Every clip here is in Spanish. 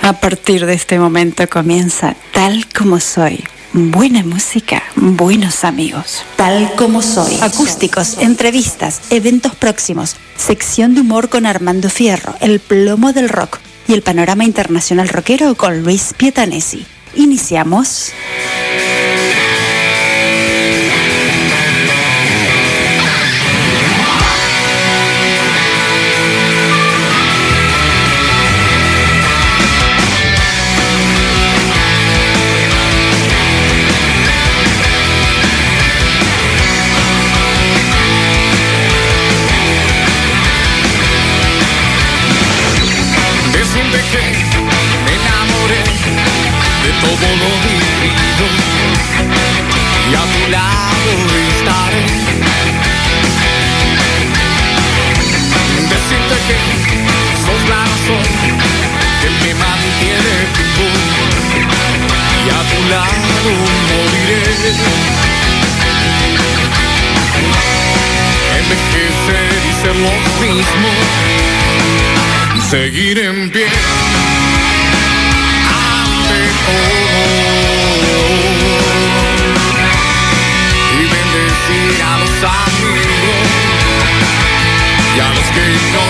A partir de este momento comienza Tal Como Soy. Buena música, buenos amigos. Tal Como Soy. Acústicos, entrevistas, eventos próximos, sección de humor con Armando Fierro, el plomo del rock y el panorama internacional rockero con Luis Pietanesi. Iniciamos. Todo lo vivido y a tu lado estaré. Decirte que sos la razón que me mantiene vivo y a tu lado moriré. Envejecer y ser lo mismo, seguir en pie. Y bendecir a los amigos y a los que no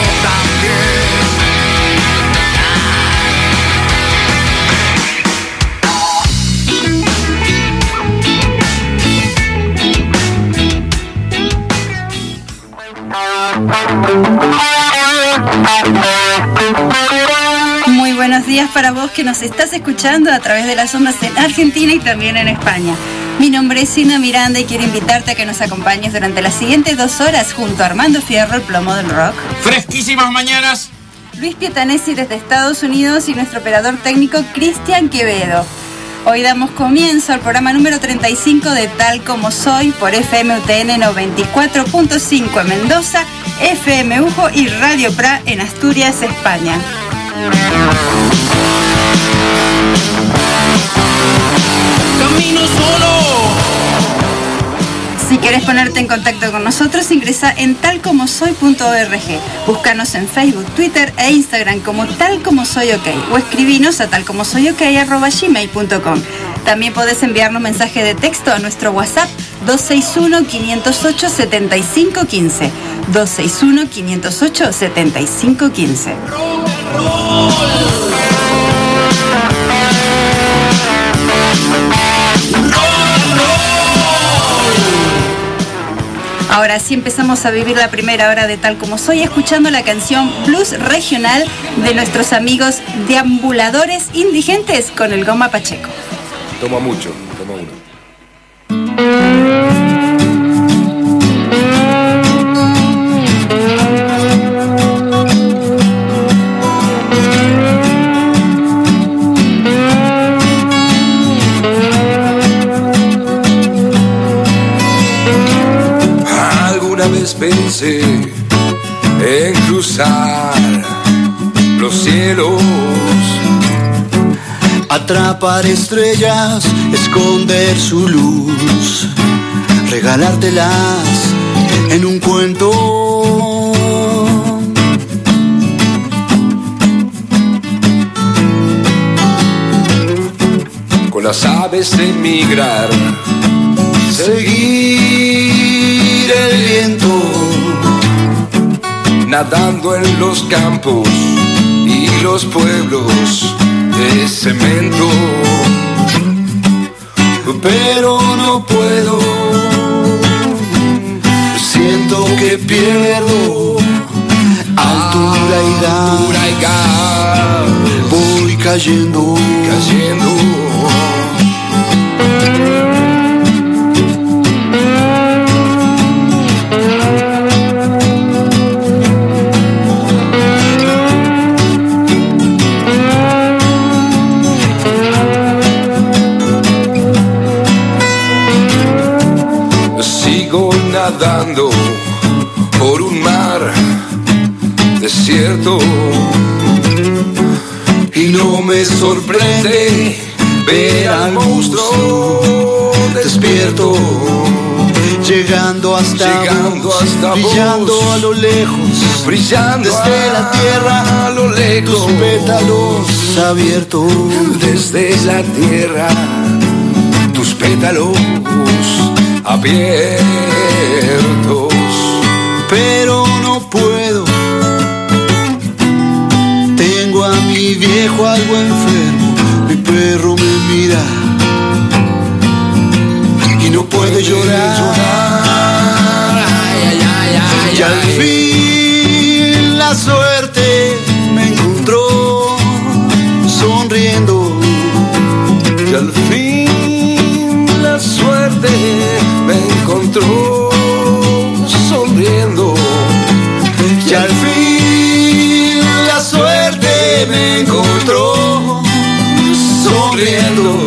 Muy buenos días para vos que nos estás escuchando a través de las ondas en Argentina y también en España. Mi nombre es Sina Miranda y quiero invitarte a que nos acompañes durante las siguientes 2 horas junto a Armando Fierro, el plomo del rock. Fresquísimas mañanas. Luis Pietanesi desde Estados Unidos y nuestro operador técnico Cristian Quevedo. Hoy damos comienzo al programa número 35 de Tal Como Soy por FM UTN 94.5 en Mendoza, FM Ujo y Radio Pra en Asturias, España. Camino solo. Si querés ponerte en contacto con nosotros, ingresa en talcomosoy.org. Búscanos en Facebook, Twitter e Instagram como Tal Como Soy OK o escribinos a talcomosoyok@gmail.com. También podés enviarnos mensaje de texto a nuestro WhatsApp 261-508-7515. 261-508-7515. Ahora sí empezamos a vivir la primera hora de Tal Como Soy escuchando la canción Blues Regional de nuestros amigos Deambuladores Indigentes con el Goma Pacheco. Toma mucho, toma uno. Pensé en cruzar los cielos, atrapar estrellas, esconder su luz, regalártelas en un cuento. Con las aves emigrar, seguir el viento, nadando en los campos y los pueblos de cemento. Pero no puedo, siento que pierdo altura y gas, voy cayendo. Nadando por un mar desierto y no me sorprende ver al monstruo despierto llegando hasta vos, brillando a lo lejos, brillando desde la tierra, a lo lejos, tus pétalos abiertos, desde la tierra, tus pétalos abiertos. Pero no puedo, tengo a mi viejo algo enfermo, mi perro me mira y no puede llorar. Y al fin la suerte me encontró sonriendo. Y al fin la suerte me encontró sonriendo. Y al fin la suerte me encontró sonriendo.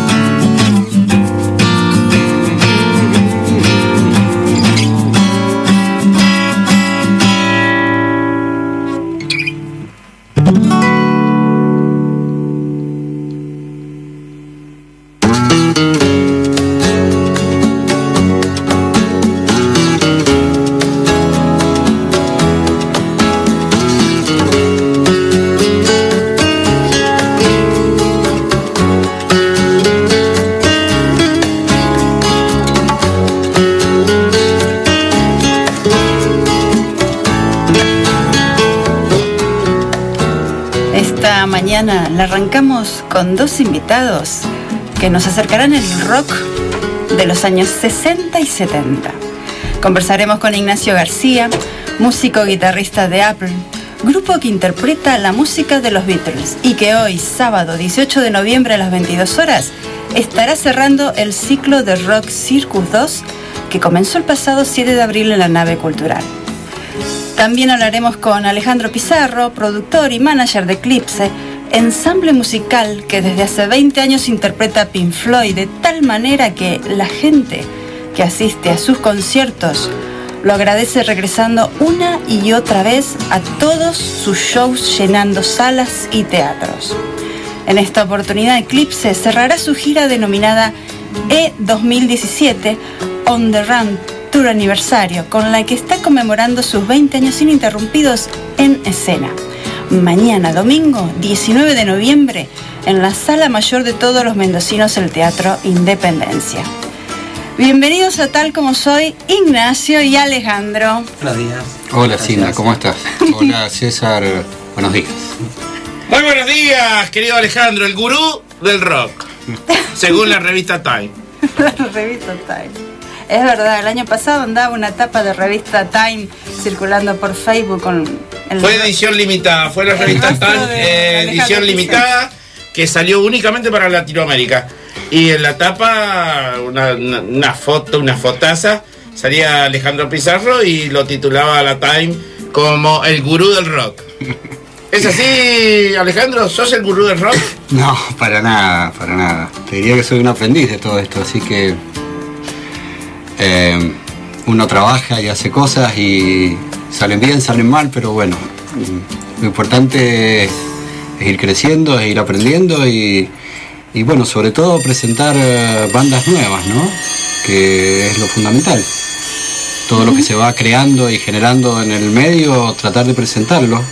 Mañana la arrancamos con dos invitados que nos acercarán el rock de los años 60 y 70. Conversaremos con Ignacio García, músico guitarrista de Apple, grupo que interpreta la música de los Beatles y que hoy, sábado 18 de noviembre a las 22 horas, estará cerrando el ciclo de Rock Circus 2 que comenzó el pasado 7 de abril en la nave cultural. También hablaremos con Alejandro Pizarro, productor y manager de Eclipse, ensamble musical que desde hace 20 años interpreta Pink Floyd de tal manera que la gente que asiste a sus conciertos lo agradece regresando una y otra vez a todos sus shows llenando salas y teatros. En esta oportunidad Eclipse cerrará su gira denominada E2017 On The Run Tour Aniversario, con la que está conmemorando sus 20 años ininterrumpidos en escena. Mañana, domingo 19 de noviembre, en la Sala Mayor de todos los mendocinos, el Teatro Independencia. Bienvenidos a Tal Como Soy, Ignacio y Alejandro. Buenos días. Hola Cinda, ¿cómo estás? Hola César, buenos días. Muy buenos días, querido Alejandro, el gurú del rock, según la revista Time. La revista Time. Es verdad, el año pasado andaba una tapa de revista Time circulando por Facebook con... Fue edición limitada, fue la revista Time, edición limitada, que salió únicamente para Latinoamérica. Y en la tapa, una fotaza, salía Alejandro Pizarro y lo titulaba la Time como el gurú del rock. ¿Es así, Alejandro? ¿Sos el gurú del rock? No, para nada, para nada. Te diría que soy un aprendiz de todo esto, así que... uno trabaja y hace cosas y salen bien, salen mal, pero bueno, lo importante es ir creciendo, es ir aprendiendo y bueno, sobre todo presentar bandas nuevas, ¿no? Que es lo fundamental. Todo lo que se va creando y generando en el medio, tratar de presentarlo.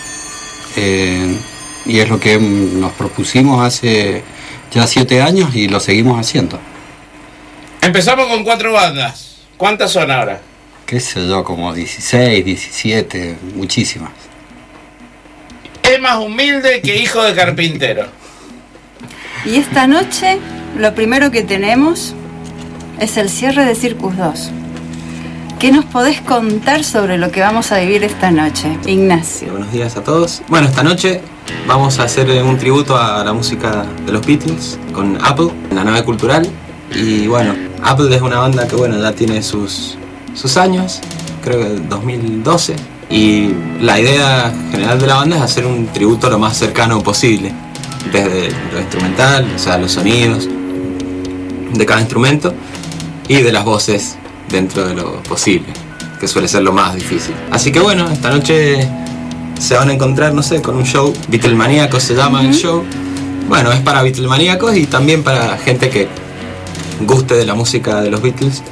Y es lo que nos propusimos hace ya 7 años y lo seguimos haciendo. Empezamos con 4 bandas. ¿Cuántas son ahora? Qué sé yo, como 16, 17, muchísimas. Es más humilde que hijo de carpintero. Y esta noche, lo primero que tenemos es el cierre de Circus 2. ¿Qué nos podés contar sobre lo que vamos a vivir esta noche, Ignacio? Buenos días a todos. Bueno, esta noche vamos a hacer un tributo a la música de los Beatles con Apple en la nave cultural. Y bueno, Apple es una banda que bueno, ya tiene sus años, creo que 2012. Y la idea general de la banda es hacer un tributo lo más cercano posible, desde lo instrumental, o sea, los sonidos de cada instrumento y de las voces dentro de lo posible, que suele ser lo más difícil. Así que bueno, esta noche se van a encontrar, no sé, con un show Beatlemaníacos se llama el show. Bueno, es para Beatlemaníacos y también para gente que guste de la música de los Beatles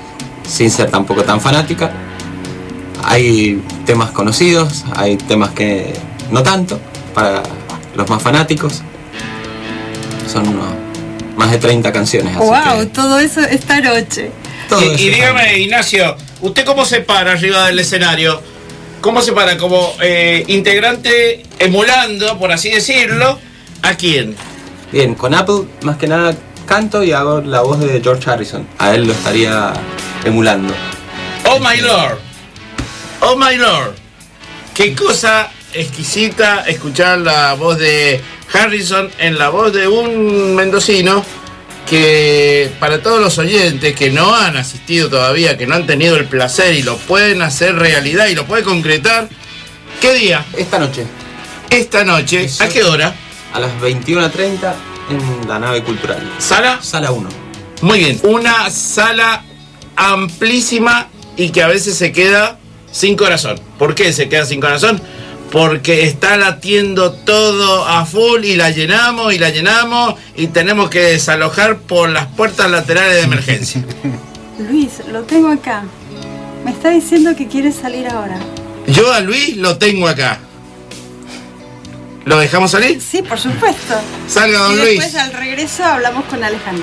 sin ser tampoco tan fanática. Hay temas conocidos, hay temas que no tanto, para los más fanáticos. Son más de 30 canciones. Así ¡Wow! que Todo eso esta noche. Y dígame, Ignacio, ¿usted cómo se para arriba del escenario? ¿Cómo se para? Como integrante emulando, por así decirlo, ¿a quién? Bien, con Apple más que nada canto y hago la voz de George Harrison. A él lo estaría emulando. Oh my lord, oh my lord. Qué cosa exquisita escuchar la voz de Harrison en la voz de un mendocino que, para todos los oyentes que no han asistido todavía, que no han tenido el placer y lo pueden hacer realidad y lo pueden concretar, ¿qué día? Esta noche. Esta noche. ¿A qué hora? A las 21:30 en la nave cultural. ¿Sala? Sala 1. Muy bien. Una sala amplísima y que a veces se queda sin corazón. ¿Por qué se queda sin corazón? Porque está latiendo todo a full y la llenamos y tenemos que desalojar por las puertas laterales de emergencia. Luis, lo tengo acá. Me está diciendo que quiere salir ahora. Yo a Luis lo tengo acá. ¿Lo dejamos salir? Sí, por supuesto. Salga, don y Luis. después al regreso hablamos con Alejandro.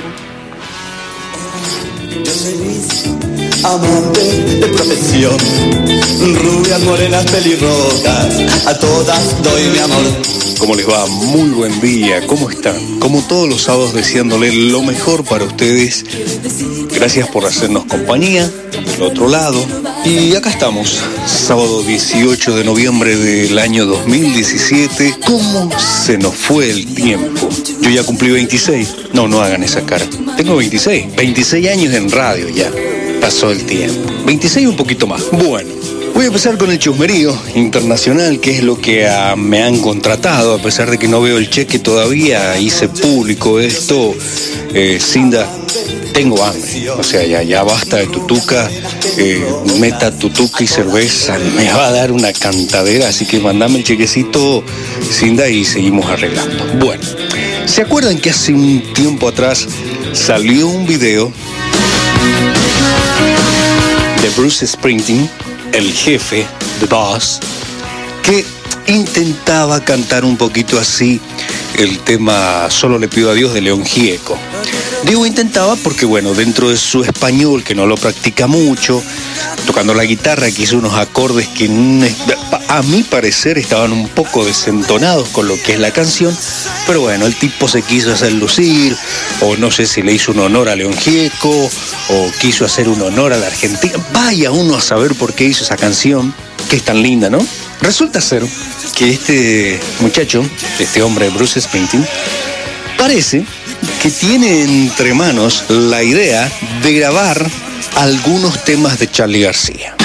Yo soy Luis, amante de profesión, rubias, morenas, pelirrojas, a todas doy mi amor. ¿Cómo les va? Muy buen día, ¿cómo están? Como todos los sábados, deseándole lo mejor para ustedes. Gracias por hacernos compañía del otro lado. Y acá estamos, sábado 18 de noviembre del año 2017. ¿Cómo se nos fue el tiempo? Yo ya cumplí 26. No hagan esa cara. Tengo 26. 26 años en radio ya. Pasó el tiempo. 26 y un poquito más. Bueno. Voy a empezar con el chusmerío internacional, que es lo que me han contratado, a pesar de que no veo el cheque todavía. Hice público esto. Cinda, tengo hambre. O sea, ya basta de tutuca. Meta tutuca y cerveza. Me va a dar una cantadera, así que mandame el chequecito, Cinda, y seguimos arreglando. Bueno, ¿se acuerdan que hace un tiempo atrás salió un video de Bruce Springsteen, el jefe, The Boss, que intentaba cantar un poquito así el tema Solo le pido a Dios de León Gieco? Digo intentaba porque, bueno, dentro de su español, que no lo practica mucho, tocando la guitarra, que hizo unos acordes que a mi parecer estaban un poco desentonados con lo que es la canción, pero bueno, el tipo se quiso hacer lucir, o no sé si le hizo un honor a León Gieco, o quiso hacer un honor a la Argentina. Vaya uno a saber por qué hizo esa canción, que es tan linda, ¿no? Resulta ser que este muchacho, este hombre Bruce Springsteen, parece que tiene entre manos la idea de grabar algunos temas de Charly García.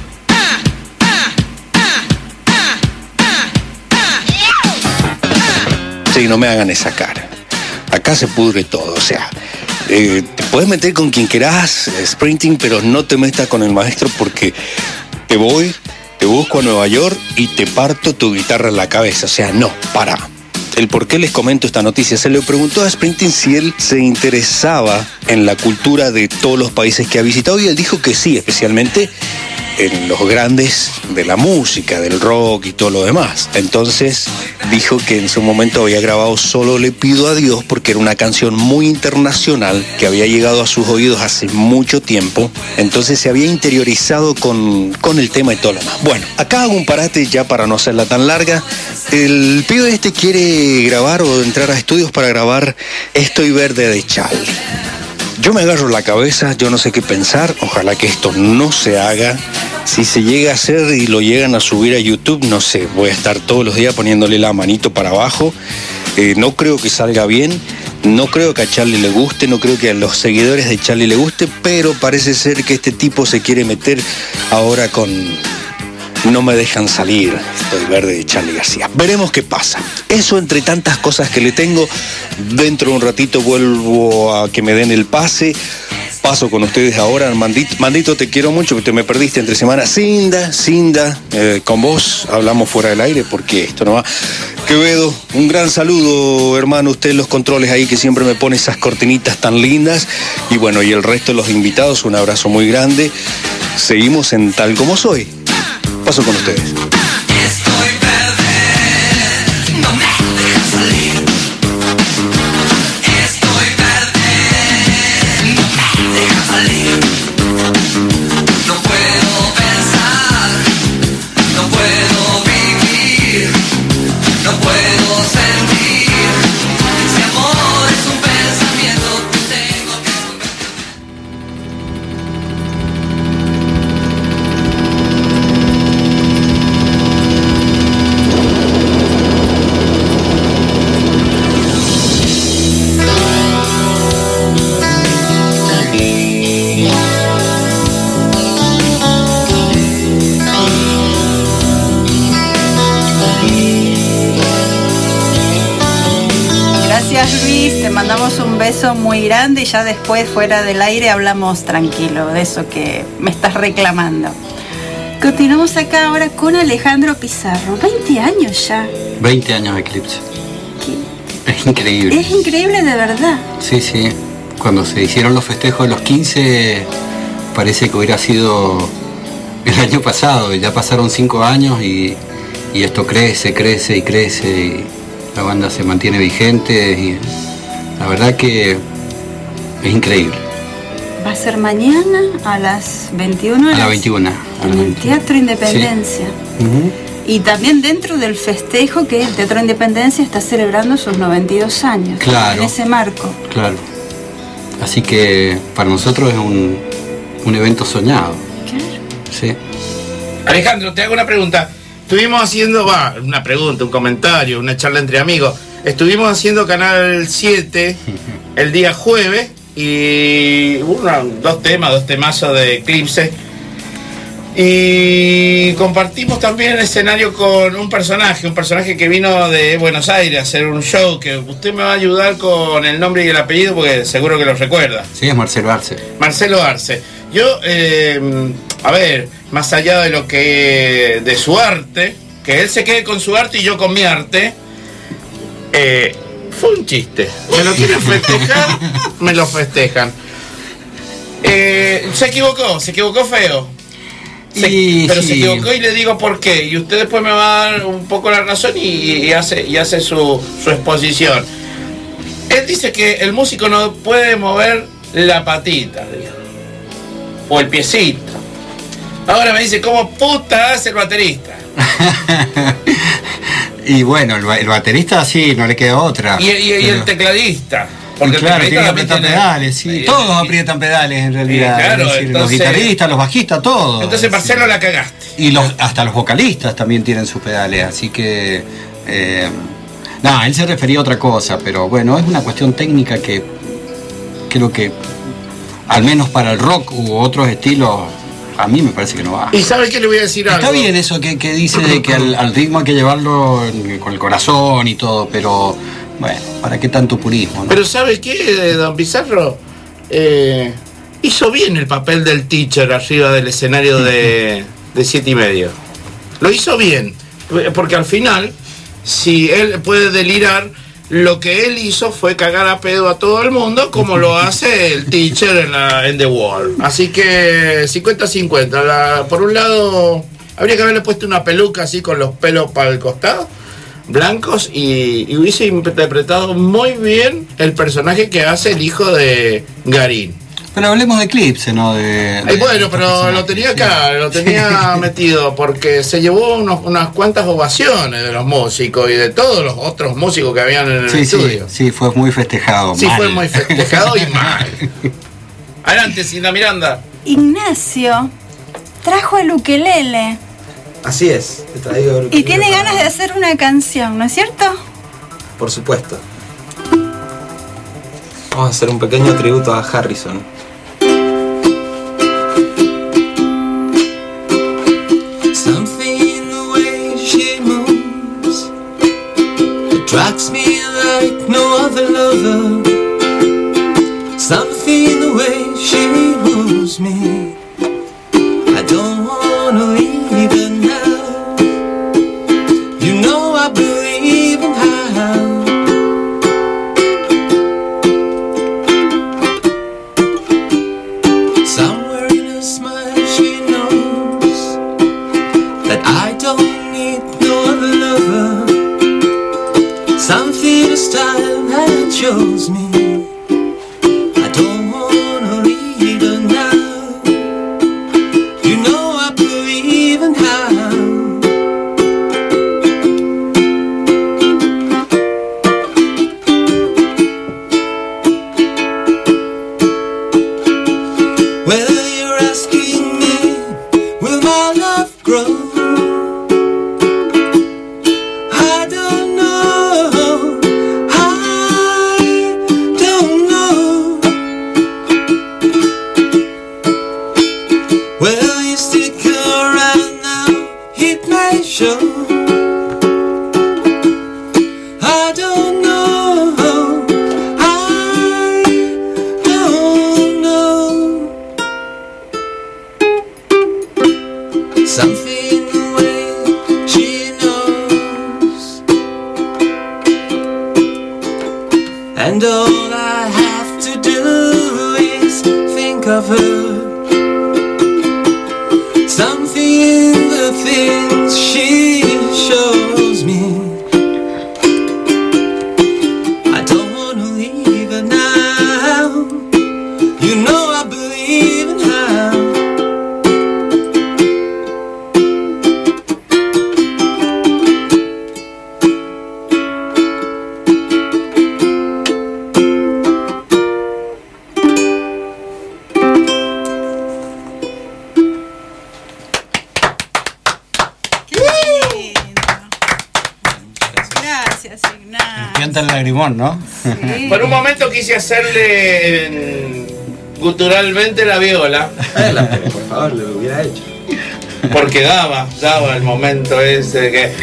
Sí, no me hagan esa cara. Acá se pudre todo, o sea, te puedes meter con quien quieras, Springsteen, pero no te metas con el maestro, porque te busco a Nueva York y te parto tu guitarra en la cabeza. O sea, no, para. El por qué les comento esta noticia: se le preguntó a Springsteen si él se interesaba en la cultura de todos los países que ha visitado, y él dijo que sí, especialmente en los grandes de la música, del rock y todo lo demás. Entonces dijo que en su momento había grabado Solo le pido a Dios porque era una canción muy internacional que había llegado a sus oídos hace mucho tiempo. Entonces se había interiorizado con el tema y todo lo demás. Bueno, acá hago un parate ya para no hacerla tan larga. El pibe quiere grabar o entrar a estudios para grabar Estoy Verde de Charly. Yo me agarro la cabeza, yo no sé qué pensar, ojalá que esto no se haga. Si se llega a hacer y lo llegan a subir a YouTube, no sé, voy a estar todos los días poniéndole la manito para abajo. No creo que salga bien, no creo que a Charly le guste, no creo que a los seguidores de Charly le guste, pero parece ser que este tipo se quiere meter ahora con No me dejan salir, Estoy Verde de Charly García. Veremos qué pasa. Eso entre tantas cosas que le tengo. Dentro de un ratito vuelvo a que me den el pase. Paso con ustedes ahora. Mandito, te quiero mucho, que te me perdiste entre semana. Cinda, con vos hablamos fuera del aire porque esto no va. Quevedo, un gran saludo, hermano, usted en los controles ahí que siempre me pone esas cortinitas tan lindas. Y bueno, y el resto de los invitados, un abrazo muy grande. Seguimos en Tal Como Soy. Paso con ustedes. Muy grande y ya después fuera del aire hablamos tranquilo de eso que me estás reclamando. Continuamos acá ahora con Alejandro Pizarro. 20 años ya. 20 años de Eclipse. Es increíble. Es increíble de verdad. Sí, sí. Cuando se hicieron los festejos de los 15 parece que hubiera sido el año pasado. Ya pasaron 5 años y esto crece y la banda se mantiene vigente y la verdad que es increíble. Va a ser mañana a las 21 horas. A las 21. En el Teatro Independencia. Sí. Uh-huh. Y también dentro del festejo que el Teatro Independencia está celebrando sus 92 años. Claro. En ese marco. Claro. Así que para nosotros es un evento soñado. Claro. Sí. Alejandro, te hago una pregunta. Estuvimos haciendo, una pregunta, un comentario, una charla entre amigos. Estuvimos haciendo Canal 7 el día jueves y dos temazos de Eclipse. Y compartimos también el escenario con un personaje que vino de Buenos Aires a hacer un show, que usted me va a ayudar con el nombre y el apellido porque seguro que lo recuerda. Sí, es Marcelo Arce. Marcelo Arce. Yo, más allá de su arte, que él se quede con su arte y yo con mi arte, fue un chiste. Me lo quieren festejar, me lo festejan. Se equivocó feo. Pero sí. Se equivocó y le digo por qué. Y usted después me va a dar un poco la razón y hace su exposición. Él dice que el músico no puede mover la patita o el piecito. Ahora me dice, ¿cómo puta hace el baterista? Y bueno, el baterista sí, no le queda otra. Y el tecladista. Porque claro, tiene que apretar pedales, sí. Todos aprietan pedales en realidad. Claro, es decir, entonces, los guitarristas, los bajistas, todos. Entonces, Marcelo, la cagaste. Y hasta los vocalistas también tienen sus pedales, así que... él se refería a otra cosa, pero bueno, es una cuestión técnica que creo que, al menos para el rock u otros estilos, a mí me parece que no va. ¿Y sabe qué le voy a decir algo? Está bien eso que dice de que al ritmo hay que llevarlo con el corazón y todo, pero bueno, ¿para qué tanto purismo, no? Pero ¿sabe qué, don Pizarro? Hizo bien el papel del teacher arriba del escenario de 7:30. Lo hizo bien, porque al final, si él puede delirar, lo que él hizo fue cagar a pedo a todo el mundo, como lo hace el teacher en The Wall. Así que 50-50. Por un lado, habría que haberle puesto una peluca así con los pelos para el costado, blancos, y hubiese interpretado muy bien el personaje que hace el hijo de Garín. Pero hablemos de Eclipse, ¿no? Bueno, pero lo tenía acá, lo tenía metido, porque se llevó unas cuantas ovaciones de los músicos y de todos los otros músicos que habían en el estudio. Sí, fue muy festejado. Sí, mal. Fue muy festejado y mal. Adelante, Cinda Miranda. Ignacio trajo el ukelele. Así es, te traigo el ukelele. Y tiene ganas de hacer una canción, ¿no es cierto? Por supuesto. Vamos a hacer un pequeño tributo a Harrison. Attracts me like no other lover. Something the way she moves me. I don't wanna leave her now. You know I believe in shows me I don't wanna leave her now. You know I believe in how whether you're asking me, will my love grow? I don't know, I don't know. Will you stick around now? It may show. I don't know, I don't know. Something in the way she knows, and all I have to do is think of her. Something in the things she shows me. I don't wanna leave her now. You know I believe in her. Gracias, Ignacio. Canta el lagrimón, ¿no? Sí. Por un momento quise hacerle guturalmente la viola, Por favor, lo hubiera hecho. porque daba el momento ese de que...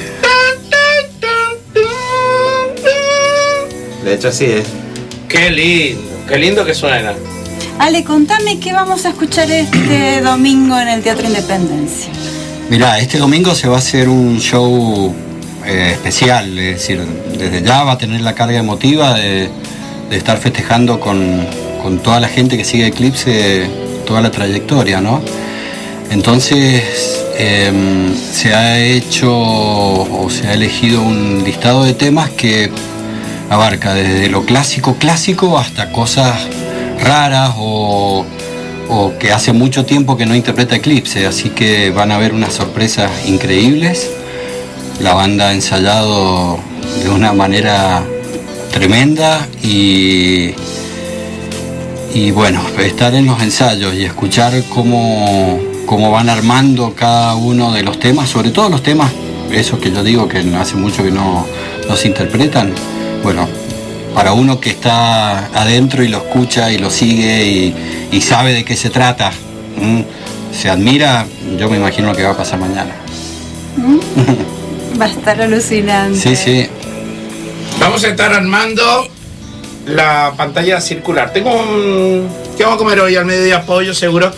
De hecho, así es. Qué lindo que suena. Ale, contame qué vamos a escuchar este domingo en el Teatro Independencia. Mirá, este domingo se va a hacer un show especial, es decir, desde ya va a tener la carga emotiva de estar festejando con toda la gente que sigue Eclipse toda la trayectoria, ¿no? Entonces se ha hecho o se ha elegido un listado de temas que abarca desde lo clásico hasta cosas raras o que hace mucho tiempo que no interpreta Eclipse, así que van a haber unas sorpresas increíbles. La banda ha ensayado de una manera tremenda y bueno, estar en los ensayos y escuchar cómo van armando cada uno de los temas, sobre todo los temas, esos que yo digo que hace mucho que no se interpretan. Bueno, para uno que está adentro y lo escucha y lo sigue y sabe de qué se trata, se admira, yo me imagino lo que va a pasar mañana. Va a estar alucinante. Sí, sí. Vamos a estar armando la pantalla circular. ¿Qué vamos a comer hoy al mediodía? Pollo, seguro.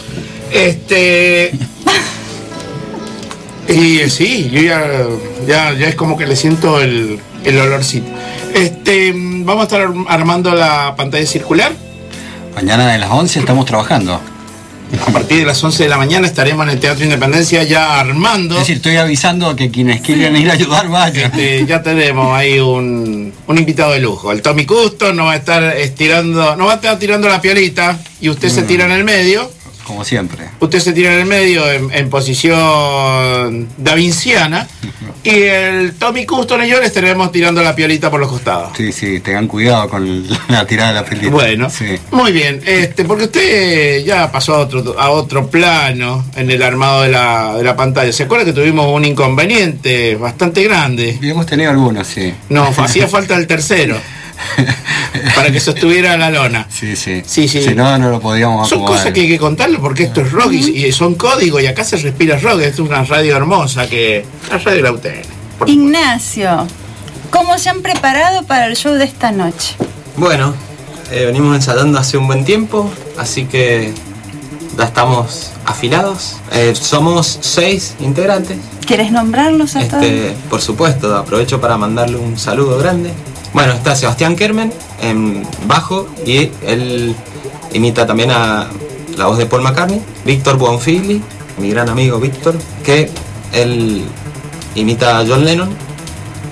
Y sí, yo ya es como que le siento el olorcito. Vamos a estar armando la pantalla circular. Mañana de las 11 estamos trabajando. A partir de las 11 de la mañana estaremos en el Teatro Independencia ya armando. Es decir, estoy avisando que quienes quieran ir a ayudar vayan. Ya tenemos ahí un invitado de lujo. El Tommy Custos nos va a estar tirando la piolita y usted se tira en el medio. Como siempre. Usted se tira en el medio en posición davinciana y el Tommy Custon y yo le estaremos tirando la piolita por los costados. Sí, tengan cuidado con la tirada de la piolita. Bueno, sí. Muy bien, porque usted ya pasó a otro plano en el armado de la pantalla. ¿Se acuerda que tuvimos un inconveniente bastante grande? Y hemos tenido algunos, sí. No, hacía falta el tercero. Para que sostuviera la lona. Sí. Sí. Si no, no lo podíamos Son acomodar. cosas que hay que contarlo porque esto es rock y son códigos y acá se respira rock. Esto es una radio hermosa la radio la UTN. Ignacio, ¿cómo se han preparado para el show de esta noche? Bueno, venimos ensayando hace un buen tiempo, así que ya estamos afilados. Somos 6 integrantes. ¿Quieres nombrarlos a todos? Por supuesto, aprovecho para mandarle un saludo grande. Bueno, está Sebastián Kermen en bajo y él imita también a la voz de Paul McCartney. Víctor Buonfigli, mi gran amigo Víctor, que él imita a John Lennon.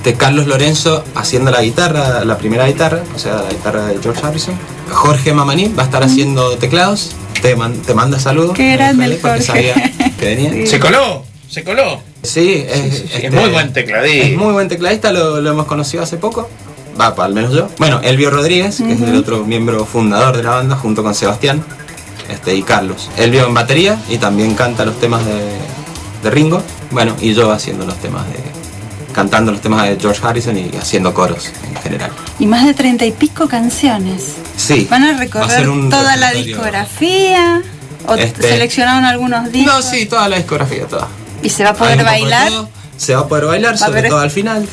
Carlos Lorenzo haciendo la guitarra, la primera guitarra, o sea, la guitarra de George Harrison. Jorge Mamaní va a estar haciendo teclados. Te manda saludos. Qué grande el porque Jorge. sabía que venía. Sí. Se coló. Sí, Es muy buen tecladista. Es muy buen tecladista, lo hemos conocido hace poco. Al menos yo. Bueno, Elvio Rodríguez, que es el otro miembro fundador de la banda, junto con Sebastián y Carlos. Elvio en batería y también canta los temas de Ringo. Bueno, y yo haciendo los temas cantando los temas de George Harrison y haciendo coros en general. Y más de 30 y pico canciones. Sí. ¿Van a recorrer toda la discografía? ¿O seleccionaron algunos discos? No, sí, toda la discografía, toda. ¿Y se va a poder bailar? Se va a poder bailar, sobre todo al final.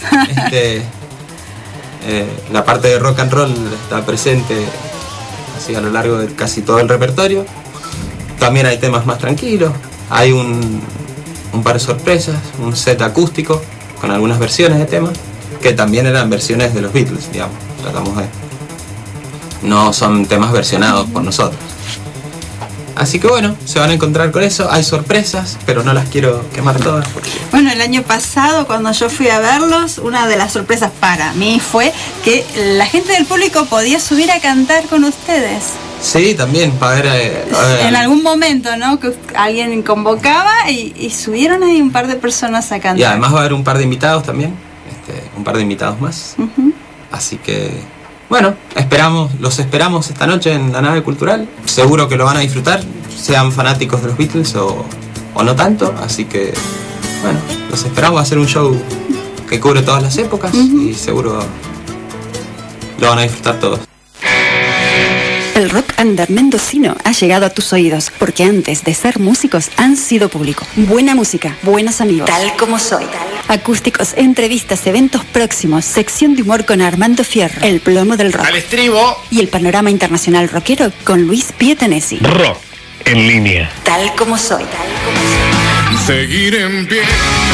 La parte de rock and roll está presente así a lo largo de casi todo el repertorio. También hay temas más tranquilos. Hay un par de sorpresas, un set acústico con algunas versiones de temas que también eran versiones de los Beatles, digamos. Tratamos de... No son temas versionados por nosotros. Así que bueno, se van a encontrar con eso. Hay sorpresas, pero no las quiero quemar todas porque... Bueno, el año pasado cuando yo fui a verlos, una de las sorpresas para mí fue que la gente del público podía subir a cantar con ustedes. Sí, también, para ver... en algún momento, ¿no? Que alguien convocaba y subieron ahí un par de personas a cantar. Y además va a haber un par de invitados también, un par de invitados más. Así que, bueno, los esperamos esta noche en la nave cultural. Seguro que lo van a disfrutar, sean fanáticos de los Beatles o no tanto. Así que, bueno, los esperamos. Va a ser un show que cubre todas las épocas y seguro lo van a disfrutar todos. El rock under mendocino ha llegado a tus oídos porque antes de ser músicos han sido público. Buena música, buenos amigos. Tal como soy. Acústicos, entrevistas, eventos próximos, sección de humor con Armando Fierro, el plomo del rock. Al estribo. Y el panorama internacional rockero con Luis Pietanesi. Rock en línea. Tal como soy. Seguir en pie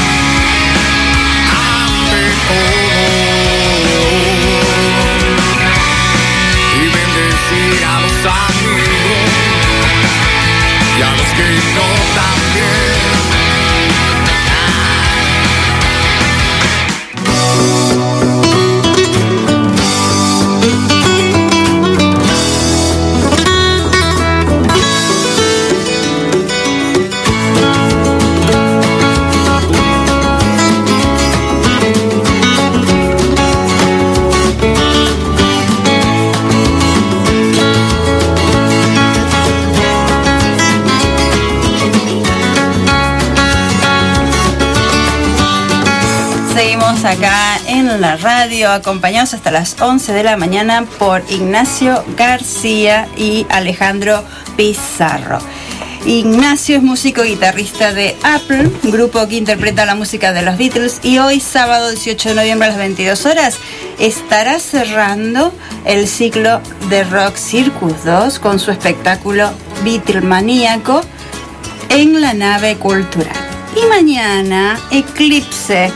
ante todo y bendecir a los amigos y a los que no también. Seguimos acá en la radio, acompañados hasta las 11 de la mañana por Ignacio García y Alejandro Pizarro. Ignacio es músico guitarrista de Apple, grupo que interpreta la música de los Beatles, y hoy, sábado 18 de noviembre a las 22 horas, estará cerrando el ciclo de Rock Circus 2 con su espectáculo Beatlemaníaco en la nave cultural. Y mañana, Eclipse,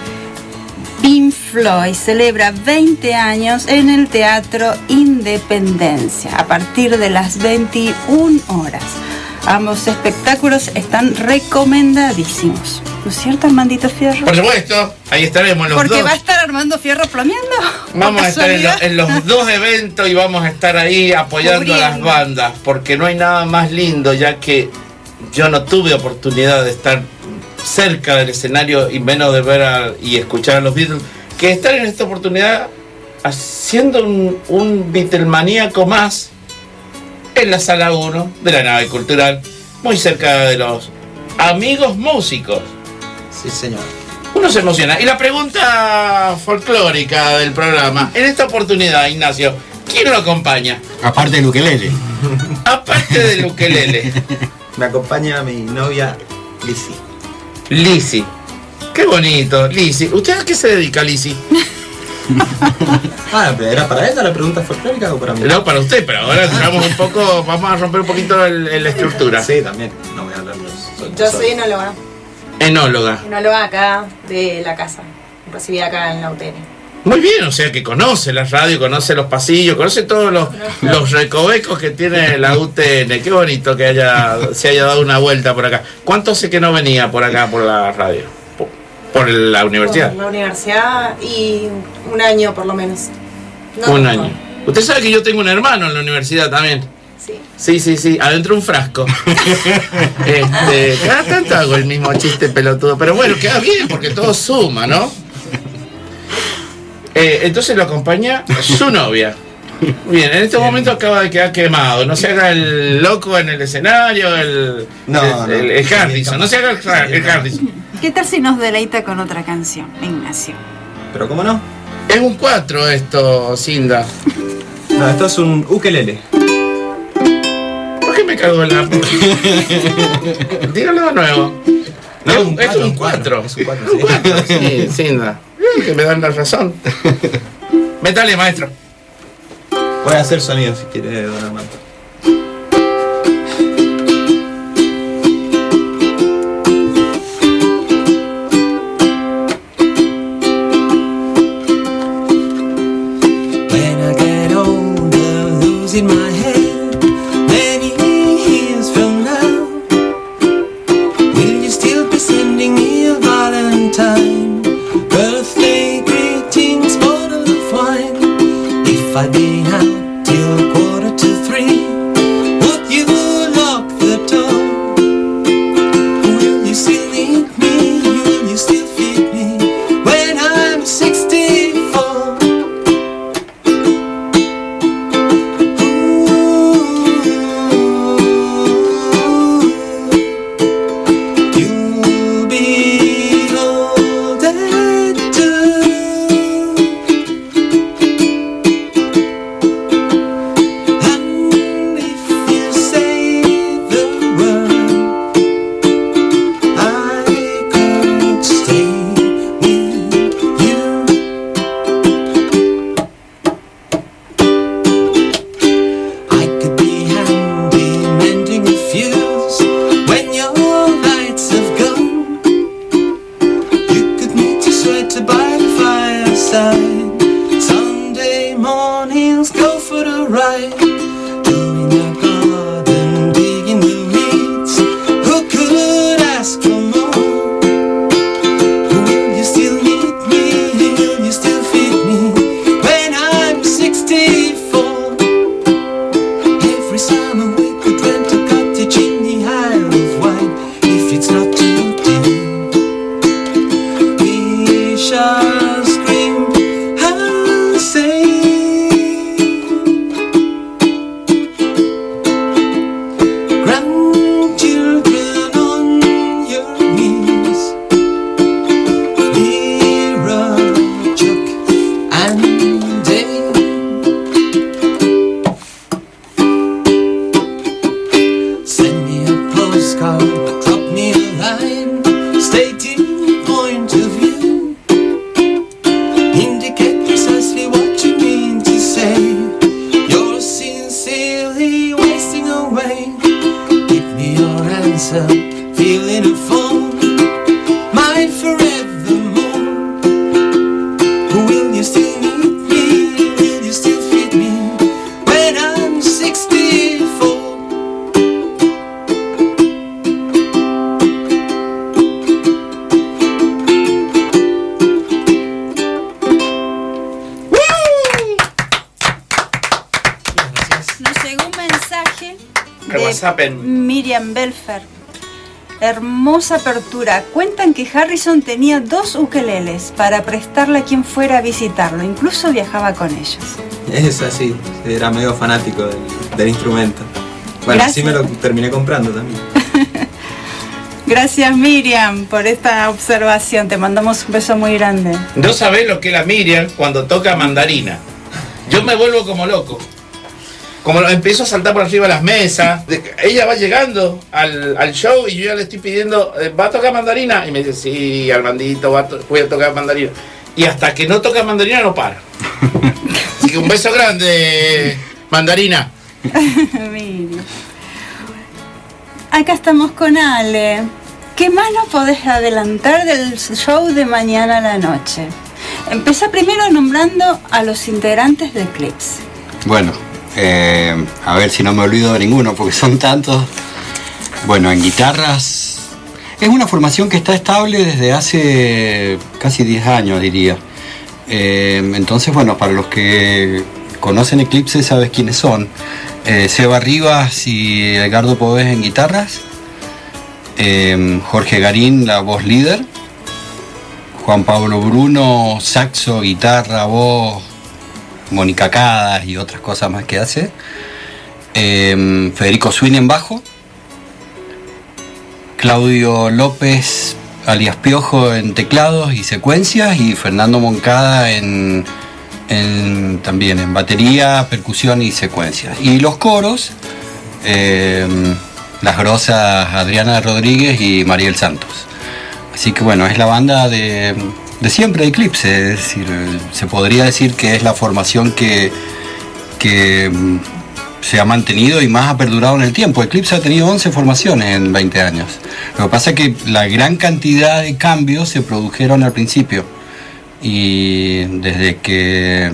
Pink Floyd celebra 20 años en el Teatro Independencia a partir de las 21 horas. Ambos espectáculos están recomendadísimos. ¿No es cierto, Armandito Fierro? Por supuesto, ahí estaremos los dos. Porque va a estar Armando Fierro plomeando. Vamos a estar en los dos eventos y vamos a estar ahí apoyando a las bandas, porque no hay nada más lindo, ya que yo no tuve oportunidad de estar cerca del escenario y menos de ver y escuchar a los Beatles, que estar en esta oportunidad haciendo un Beatlemaníaco más en la sala 1 de la nave cultural, muy cerca de los amigos músicos. Sí, señor. Uno se emociona. Y la pregunta folclórica del programa, en esta oportunidad, Ignacio, ¿quién lo acompaña? Aparte del ukelele. Aparte del ukelele. Me acompaña mi novia Lizzy. Lizzy. Qué bonito, Lizzy. ¿Usted a qué se dedica, Lizzy? ¿Era para ella la pregunta folclórica o para mí? No, para usted, pero ahora digamos un poco, vamos a romper un poquito la estructura. Sí, también. No voy a hablar Yo soy enóloga. Enóloga. Enóloga acá de la casa. Recibida acá en la UTN. Muy bien, o sea que conoce la radio, conoce los pasillos, conoce todos los recovecos que tiene la UTN. Qué bonito que se haya dado una vuelta por acá. ¿Cuánto hace que no venía por acá, por la radio? ¿Por la universidad? Por la universidad y un año por lo menos. No, un año. Usted sabe que yo tengo un hermano en la universidad también. Sí, adentro un frasco. Cada tanto hago el mismo chiste pelotudo, pero bueno, queda bien porque todo suma, ¿no? Entonces lo acompaña su novia. Bien, en este momento acaba de quedar quemado. No se haga el loco en el escenario, el Hardison. No se haga el Hardison. ¿Qué tal si nos deleita con otra canción, Ignacio? ¿Pero cómo no? Es un 4 esto, Cinda. No, esto es un ukelele. ¿Por qué me cago en la... Dígalo de nuevo. No, esto es un 4. Es un 4, sí. Sí, Cinda. Que me dan la razón. Métale, maestro. Puede hacer sonido si quiere, don Armando. When I get older, losing my head, many years from now, will you still be sending me a Valentine? Birthday greetings, bottle of wine. If I'd been out till 2:45, would you lock the door? Will you still need me? Will you still feed me when I'm 64? You'll be older too. And if you say the word, I could stay with you. I could be handy mending a fuse when your lights have gone. You could knit your sweater by the fireside. Sunday mornings go for the ride. Doing the garden, digging the weeds. Who could ask for more? Will you still need me? Will you still feed me when I'm 64? Every summer we could rent a cottage in the Isle of Wight if it's not too deep. We shall scream and say, grandchildren on your knees, Vera, Chuck and Dave. Send me a postcard, drop me a line, stating point of view. Indicate precisely what you mean to say. You're sincerely wasting away. Give me your answer, feeling a phone, mine forevermore. Will you still need me? Will you still feed me when I'm 64? Nos llegó un mensaje El WhatsApp de Miriam Belfer. Hermosa apertura. Cuentan que Harrison tenía 2 ukeleles para prestarle a quien fuera a visitarlo. Incluso viajaba con ellos. Es así, era medio fanático del instrumento. Bueno, Gracias. así me lo terminé comprando también. Gracias, Miriam, por esta observación. Te mandamos un beso muy grande. No sabés lo que es la Miriam cuando toca mandarina. Yo me vuelvo como loco. Como empiezo a saltar por arriba de las mesas. Ella va llegando al show y yo ya le estoy pidiendo, ¿va a tocar mandarina? Y me dice, sí, Armandito, voy a tocar mandarina. Y hasta que no toca mandarina no para. Así que un beso grande, mandarina. Miriam. Acá estamos con Ale. ¿Qué más nos podés adelantar del show de mañana a la noche? Empezá primero nombrando a los integrantes de Eclipse. Bueno, a ver si no me olvido de ninguno, porque son tantos. Bueno, en guitarras, Es una formación que está estable desde hace casi 10 años, diría. Entonces, bueno, para los que conocen Eclipse, sabes quiénes son. Seba Rivas y Edgardo Povés en guitarras. Jorge Garín, la voz líder. Juan Pablo Bruno, saxo, guitarra, voz. Mónica Cadas y otras cosas más que hace. Federico Swin en bajo. Claudio López, alias Piojo, en teclados y secuencias, y Fernando Moncada también en batería, percusión y secuencias. Y los coros, las grosas Adriana Rodríguez y Mariel Santos. Así que bueno, es la banda de siempre de Eclipse, es decir, se podría decir que es la formación que se ha mantenido y más ha perdurado en el tiempo. Eclipse ha tenido 11 formaciones en 20 años. Lo que pasa es que la gran cantidad de cambios se produjeron al principio, y desde que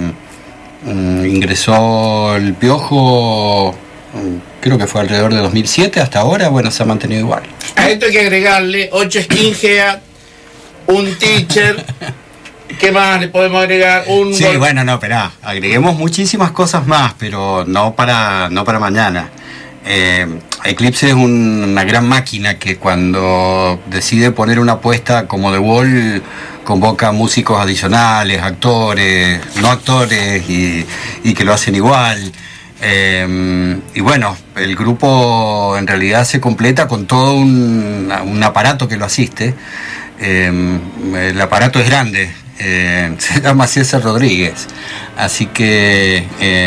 ingresó el Piojo, creo que fue alrededor de 2007 hasta ahora, bueno, se ha mantenido igual. A esto hay que agregarle 8 skinhead, un teacher. ¿Qué más le podemos agregar? Sí, bueno, no, esperá, agreguemos muchísimas cosas más, pero no para mañana. Eclipse es una gran máquina que cuando decide poner una apuesta como The Wall, convoca músicos adicionales, actores, no actores, y que lo hacen igual. Y bueno, el grupo en realidad se completa con todo un aparato que lo asiste. El aparato es grande. Se llama César Rodríguez, así que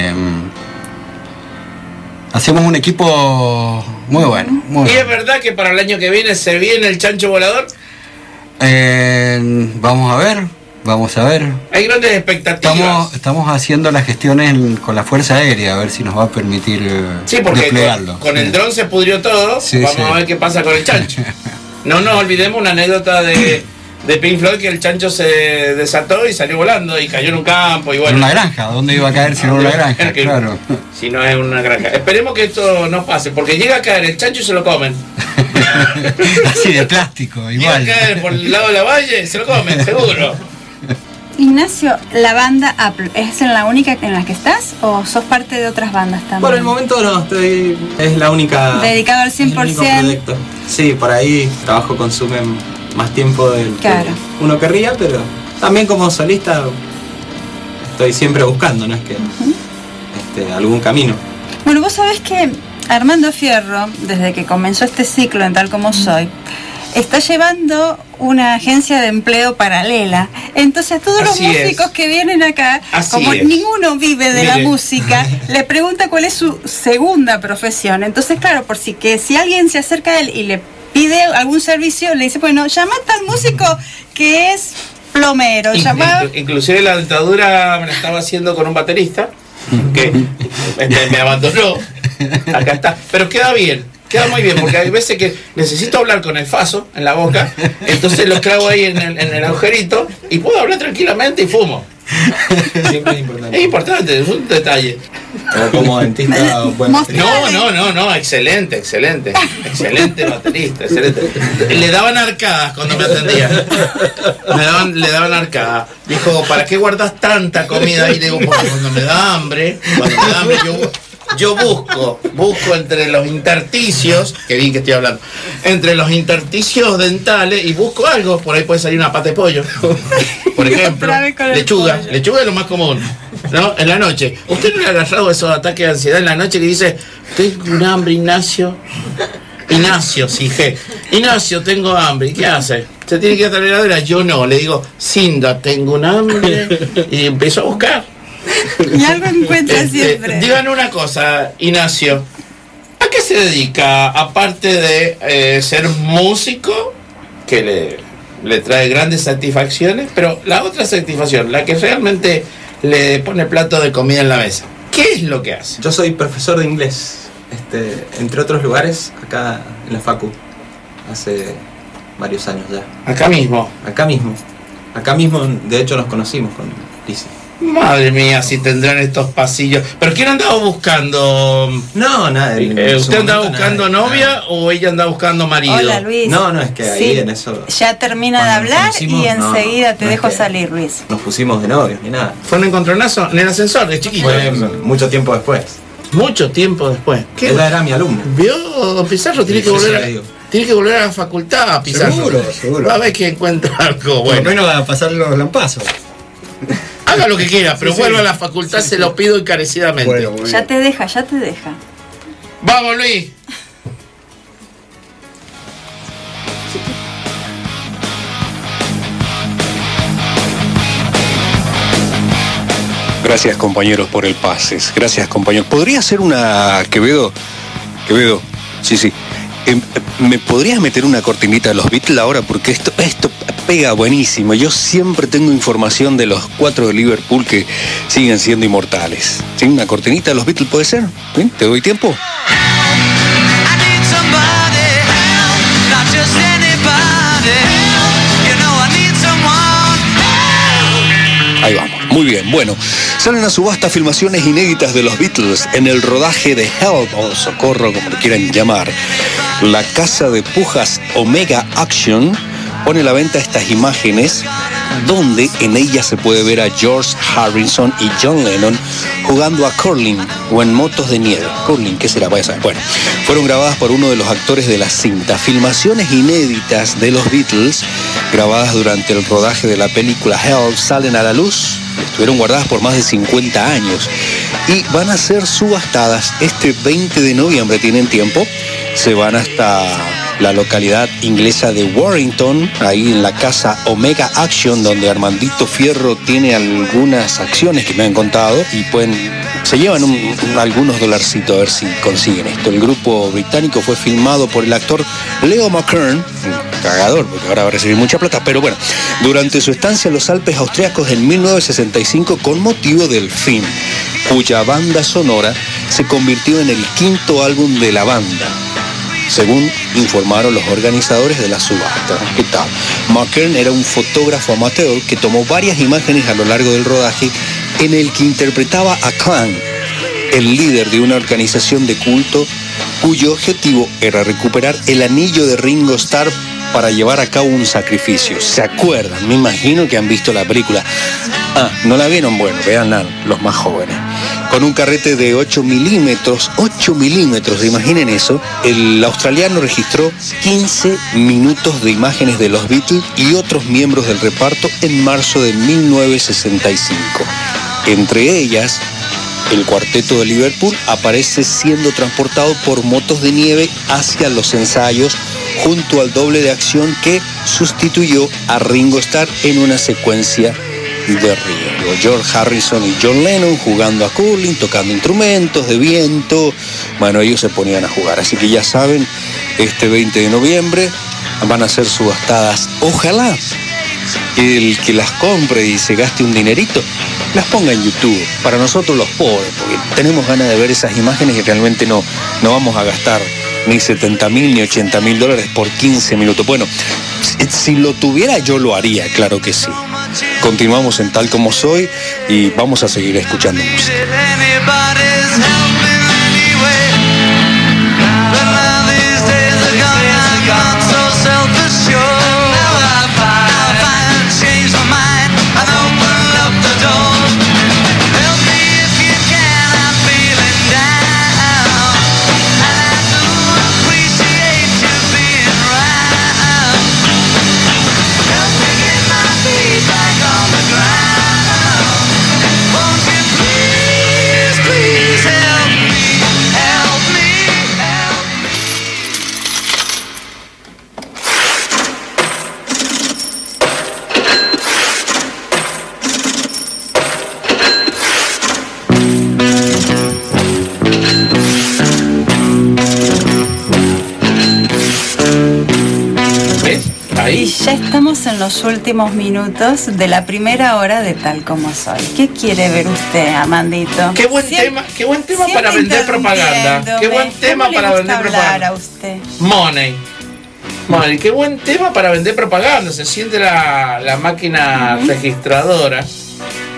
hacemos un equipo muy bueno, muy ¿Y bueno. es verdad que para el año que viene se viene el chancho volador? Vamos a ver. Hay grandes expectativas. Estamos haciendo las gestiones con la Fuerza Aérea, a ver si nos va a permitir Sí, porque desplegarlo. con el dron se pudrió todo. Sí, Vamos sí. a ver qué pasa con el chancho. No nos olvidemos una anécdota de Pink Floyd, que el chancho se desató y salió volando y cayó en un campo y bueno. En una granja, ¿dónde iba a caer si no en una granja? Claro. Si no es una granja. Esperemos que esto no pase, porque llega a caer el chancho y se lo comen. Así de plástico, igual. Llega a caer por el lado de la valle y se lo comen, seguro. Ignacio, la banda Apple, ¿es en la única en la que estás o sos parte de otras bandas también? Por el momento no, es la única. Dedicado al es el único 100%. proyecto. Sí, por ahí trabajo consume más tiempo del Claro. que uno querría, pero también como solista estoy siempre buscando, no es que algún camino. Bueno, vos sabés que Armando Fierro, desde que comenzó este ciclo en Tal Como Soy, está llevando una agencia de empleo paralela. Entonces todos los Así músicos que vienen acá, Así como es. ninguno vive de la Mire. música, le pregunta cuál es su segunda profesión. Entonces, claro, si alguien se acerca a él y le pide algún servicio, le dice, bueno, llama a tal músico que es plomero. Inclusive la dentadura me la estaba haciendo con un baterista que me abandonó. Acá está. Pero queda bien. Queda muy bien, porque hay veces que necesito hablar con el faso en la boca, entonces lo clavo ahí en el agujerito y puedo hablar tranquilamente y fumo. Siempre es importante. Es importante, es un detalle. Pero como dentista buen baterista. No, excelente baterista, excelente. Le daban arcadas cuando me atendía. Le daban arcadas. Dijo, ¿para qué guardas tanta comida? Y le digo, porque cuando me da hambre, yo busco entre los intersticios, que bien que estoy hablando, entre los intersticios dentales y busco algo, por ahí puede salir una pata de pollo, por ejemplo, lechuga es lo más común, ¿no? En la noche. ¿Usted no le ha agarrado esos ataques de ansiedad en la noche que dice, tengo un hambre, Ignacio, tengo hambre? ¿Y qué hace? ¿Se tiene que ir a la heladera? Yo no, le digo, Cinda, tengo un hambre, y empiezo a buscar. Y algo encuentra siempre. Díganme una cosa, Ignacio, ¿a qué se dedica? Aparte de ser músico, que le trae grandes satisfacciones, pero la otra satisfacción, la que realmente le pone plato de comida en la mesa, ¿qué es lo que hace? Yo soy profesor de inglés, entre otros lugares, acá en la Facu, hace varios años ya. Acá mismo, de hecho nos conocimos con Lizzy. Madre mía, si tendrán estos pasillos. ¿Pero quién andaba buscando? No, nada. ¿Usted andaba buscando novia o ella andaba buscando marido? Hola, Luis. No, es que ahí en eso. Ya termina de hablar y enseguida te dejo salir, Luis. Nos pusimos de novios ni nada. ¿Fue un encontronazo en el ascensor de chiquito? Fue mucho tiempo después. Mucho tiempo después. Ella era mi alumna. ¿Vio? Pizarro tiene que volver a la facultad, Pizarro. Seguro. Va a ver que encuentra algo Por bueno. lo menos a pasar los lampazos. Haga lo que quiera, pero vuelva a la facultad, se lo pido encarecidamente. Bueno, Ya te deja. Vamos, Luis. Gracias, compañeros, por el pases. Gracias, compañeros. ¿Podría hacer una... Quevedo, sí. ¿Me podrías meter una cortinita de los Beatles ahora? Porque esto pega buenísimo. Yo siempre tengo información de los 4 de Liverpool que siguen siendo inmortales. ¿Sí? Una cortinita de los Beatles puede ser. ¿Sí? ¿Te doy tiempo? Ahí vamos, muy bien. Bueno, salen a subasta filmaciones inéditas de los Beatles en el rodaje de Help o Socorro, como lo quieran llamar. La casa de pujas Omega Action pone a la venta estas imágenes donde en ellas se puede ver a George Harrison y John Lennon jugando a curling o en motos de nieve. Curling, ¿qué será? Vaya a saber. Bueno, fueron grabadas por uno de los actores de la cinta. Filmaciones inéditas de los Beatles grabadas durante el rodaje de la película Help salen a la luz. Estuvieron guardadas por más de 50 años y van a ser subastadas este 20 de noviembre. Tienen tiempo. Se van hasta la localidad inglesa de Warrington, ahí en la casa Omega Action, donde Armandito Fierro tiene algunas acciones que me han contado y se llevan algunos dolarcitos a ver si consiguen esto. El grupo británico fue filmado por el actor Leo McKern, cagador, porque ahora va a recibir mucha plata, pero bueno, durante su estancia en los Alpes austriacos en 1965 con motivo del film, cuya banda sonora se convirtió en el 5º álbum de la banda, según informaron los organizadores de la subasta. ¿Qué tal? McKern era un fotógrafo amateur que tomó varias imágenes a lo largo del rodaje en el que interpretaba a Clan, el líder de una organización de culto cuyo objetivo era recuperar el anillo de Ringo Starr para llevar a cabo un sacrificio. ¿Se acuerdan? Me imagino que han visto la película. ¿No la vieron? Bueno, véanla los más jóvenes. Con un carrete de 8 milímetros, imaginen eso, el australiano registró 15 minutos de imágenes de los Beatles y otros miembros del reparto en marzo de 1965. Entre ellas, el cuarteto de Liverpool aparece siendo transportado por motos de nieve hacia los ensayos junto al doble de acción que sustituyó a Ringo Starr en una secuencia de riesgo. George Harrison y John Lennon jugando a curling, tocando instrumentos de viento. Bueno, ellos se ponían a jugar. Así que ya saben, este 20 de noviembre van a ser subastadas. Ojalá el que las compre y se gaste un dinerito, las ponga en YouTube. Para nosotros los pobres, porque tenemos ganas de ver esas imágenes y realmente no vamos a gastar ni 70.000 ni 80.000 dólares por 15 minutos. Bueno, si lo tuviera yo lo haría, claro que sí. Continuamos en Tal Como Soy y vamos a seguir escuchando música. Y ya estamos en los últimos minutos de la primera hora de Tal Como Soy. ¿Qué quiere ver usted, Amandito? Qué buen tema para vender propaganda. Qué buen tema para vender propaganda. A usted? Money, qué buen tema para vender propaganda. Se siente la máquina registradora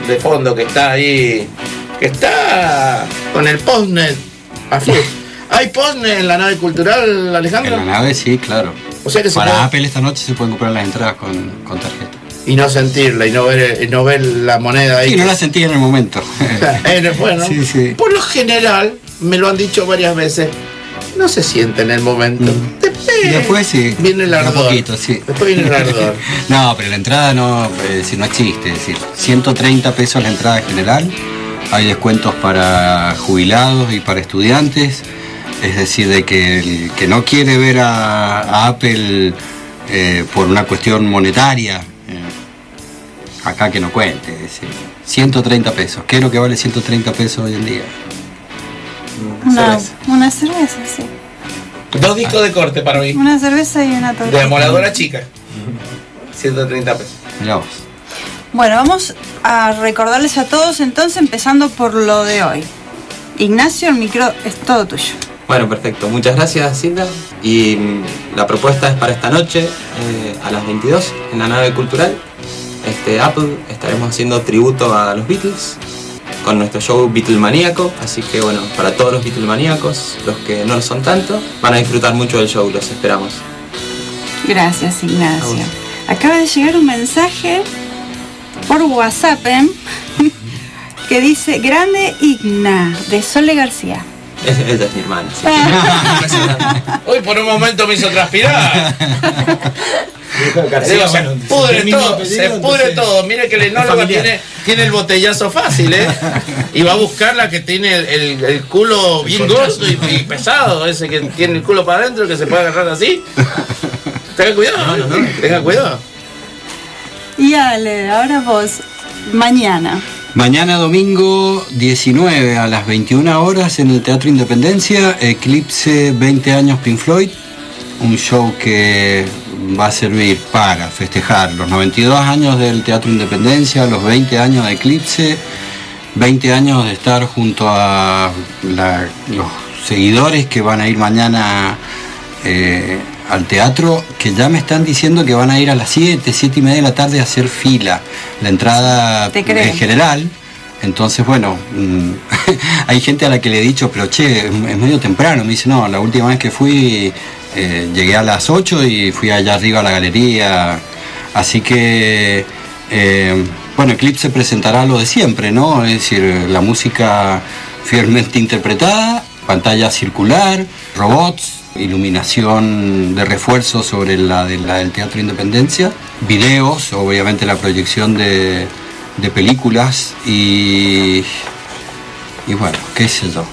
de fondo que está ahí, que está con el postnet a full. ¿Hay postnet en la nave cultural, Alejandro? En la nave sí, claro. O sea que para Apple esta noche se pueden comprar las entradas con tarjeta. Y no sentirla, y no ver la moneda ahí. Y no la sentí en el momento. Bueno, sí. Por lo general, me lo han dicho varias veces, no se siente en el momento. Después sí. Viene el ardor. Un poquito, sí. Después viene el ardor. No, pero la entrada no existe. Es decir, 130 pesos la entrada general. Hay descuentos para jubilados y para estudiantes. Es decir, de que el que no quiere ver a Apple por una cuestión monetaria, acá que no cuente. Es decir, 130 pesos. ¿Qué es lo que vale 130 pesos hoy en día? Una cerveza, sí. 2 discos de corte para mí. Una cerveza y una torta. De amoladora chica. 130 pesos. Mirá vos. Bueno, vamos a recordarles a todos entonces, empezando por lo de hoy. Ignacio, el micro es todo tuyo. Bueno, perfecto. Muchas gracias, Silvia. Y la propuesta es para esta noche, a las 22, en la nave cultural. Apple, estaremos haciendo tributo a los Beatles con nuestro show Beatlemaníaco, así que bueno, para todos los Beatlemaníacos, los que no lo son tanto, van a disfrutar mucho del show, los esperamos. Gracias, Ignacio. Acaba de llegar un mensaje por WhatsApp que dice: Grande Igna, de Sole García. Ella es mi hermana, sí. Hoy por un momento me hizo transpirar. García, se pudre todo. Mire que el enólogo tiene el botellazo fácil, y va a buscar la que tiene el culo bien gordo y pesado, ese que tiene el culo para adentro, que se puede agarrar así. Tenga cuidado, tenga cuidado. Y Ale, ahora vos, mañana. Mañana domingo 19 a las 21 horas en el Teatro Independencia, Eclipse 20 años Pink Floyd, un show que va a servir para festejar los 92 años del Teatro Independencia, los 20 años de Eclipse, 20 años de estar junto a los seguidores que van a ir mañana al teatro, que ya me están diciendo que van a ir a las 7:30 de la tarde a hacer fila. La entrada es general. Entonces, bueno, hay gente a la que le he dicho, pero che, es medio temprano. Me dice, no, la última vez que fui llegué a las 8 y fui allá arriba a la galería. Así que, bueno, Eclipse presentará lo de siempre, ¿no? Es decir, la música fielmente interpretada, pantalla circular, robots, iluminación de refuerzo sobre la del Teatro Independencia, videos, obviamente la proyección de películas y bueno, qué sé yo.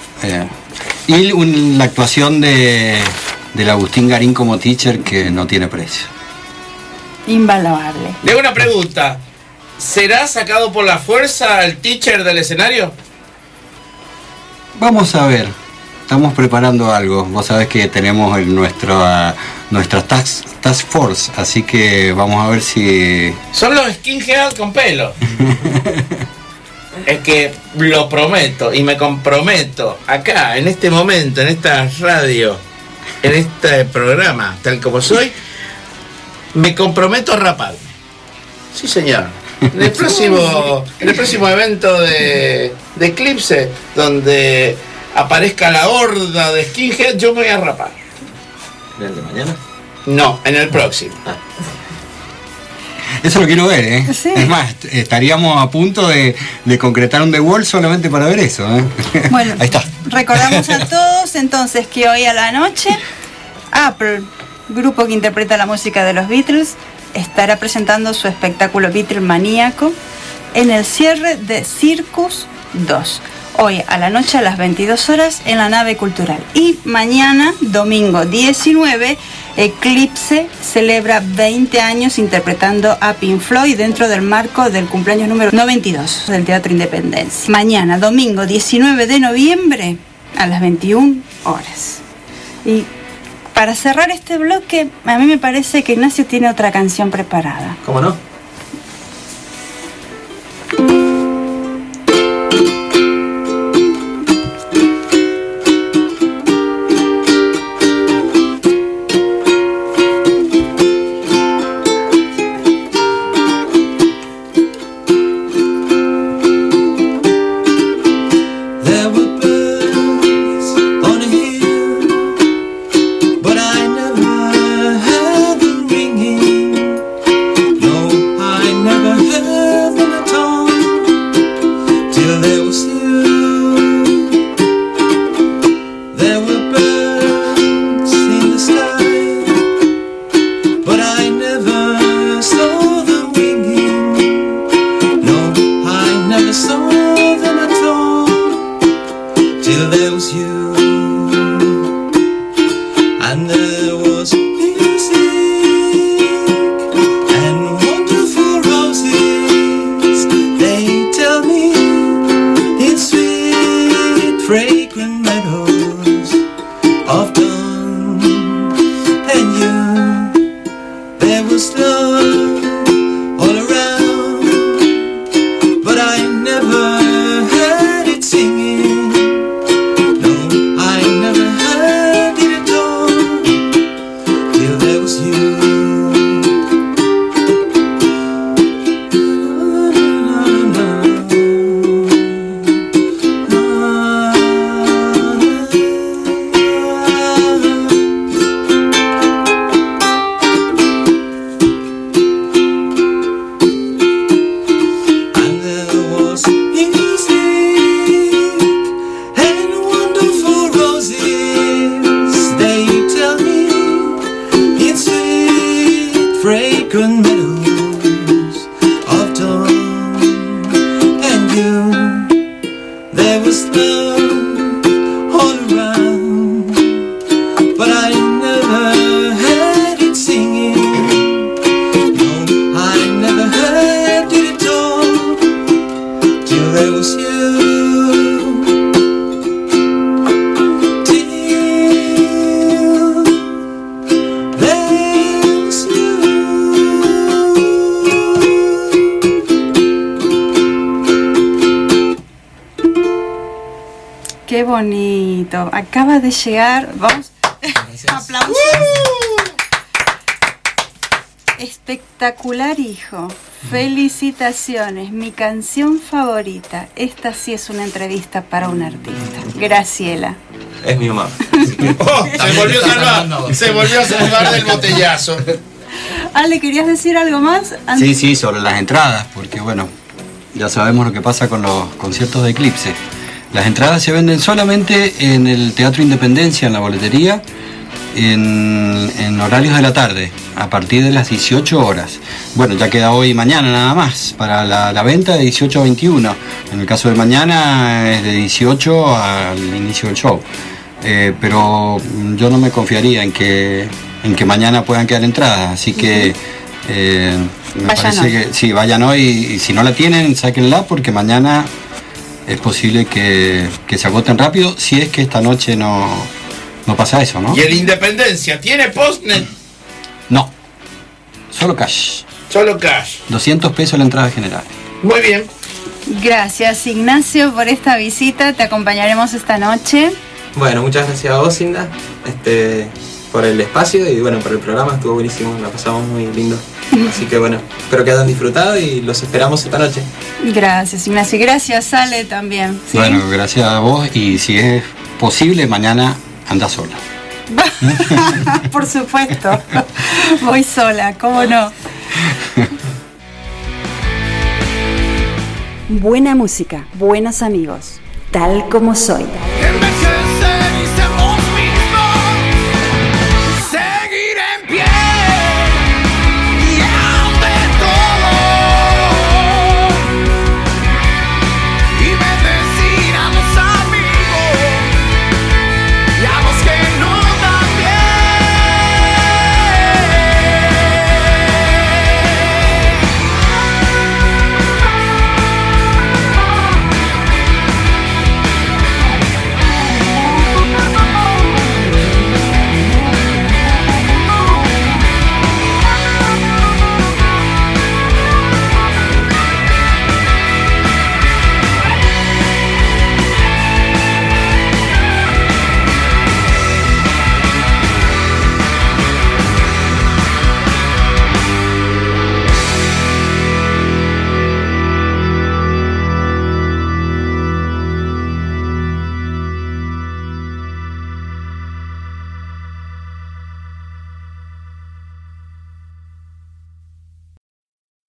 Y la actuación del Agustín Garín como teacher, que no tiene precio. Invaluable. Le hago una pregunta. ¿Será sacado por la fuerza el teacher del escenario? Vamos a ver. Estamos preparando algo. Vos sabés que tenemos nuestra task force, así que vamos a ver si... Son los skinhead con pelo. Es que lo prometo y me comprometo acá, en este momento, en esta radio, en este programa, tal como soy, me comprometo a raparme. Sí, señor. En el próximo evento de Eclipse, donde aparezca la horda de skinhead, yo me voy a rapar. ¿En el de mañana? No, en el próximo. Eso lo quiero ver, ¿eh? Sí. Es más, estaríamos a punto de concretar un The Wall solamente para ver eso, ¿eh? Bueno, ahí está. Recordamos a todos entonces que hoy a la noche Apple, grupo que interpreta la música de los Beatles, estará presentando su espectáculo Beatlemaníaco en el cierre de Circus 2. Hoy a la noche a las 22 horas en la nave cultural. Y mañana, domingo 19, Eclipse celebra 20 años interpretando a Pink Floyd dentro del marco del cumpleaños número 92 del Teatro Independencia. Mañana, domingo 19 de noviembre a las 21 horas. Y para cerrar este bloque, a mí me parece que Ignacio tiene otra canción preparada. ¿Cómo no? There were birds in the sky, but I never saw them winging. No, I never saw them at all, till there was you. And there was music and wonderful roses. They tell me in sweet, fragrant meadows of dawn. And you, there was love all around, but I never heard it singing. No, I never heard it at all, till there was you. And there was music and wonderful roses. They tell me in sweet, fragrant meadows of dawn. And you, there was love all around, but I never heard it singing. No, I never heard it at all, till there was you. Till there was you. Qué bonito. Acaba de llegar. Vamos. Aplausos. Espectacular, hijo. Felicitaciones. Mi canción favorita. Esta sí es una entrevista para un artista. Graciela. Es mi mamá. Oh, se volvió a salvar del botellazo. Ale, ¿querías decir algo más? Sí, sí, sobre las entradas, porque bueno, ya sabemos lo que pasa con los conciertos de Eclipse. Las entradas se venden solamente en el Teatro Independencia, en la boletería, en horarios de la tarde, a partir de las 18 horas. Bueno, ya queda hoy y mañana nada más, para la venta de 18 a 21. En el caso de mañana es de 18 al inicio del show. Pero yo no me confiaría en que mañana puedan quedar entradas, así que me Vayan parece hoy. que sí, vayan hoy y si no la tienen, sáquenla porque mañana es posible que se agoten rápido, si es que esta noche no pasa eso, ¿no? ¿Y el Independencia tiene postnet? No, solo cash. Solo cash. 200 pesos la entrada general. Muy bien. Gracias, Ignacio, por esta visita. Te acompañaremos esta noche. Bueno, muchas gracias a vos, Cinda, por el espacio y bueno, por el programa. Estuvo buenísimo, la pasamos muy lindo. Así que bueno, espero que hayan disfrutado y los esperamos esta noche. Gracias, Ignacio. Gracias, Ale, también. ¿sí? Bueno, gracias a vos y si es posible, mañana anda sola. Por supuesto. Voy sola, ¿cómo no? Buena música, buenos amigos, tal como soy.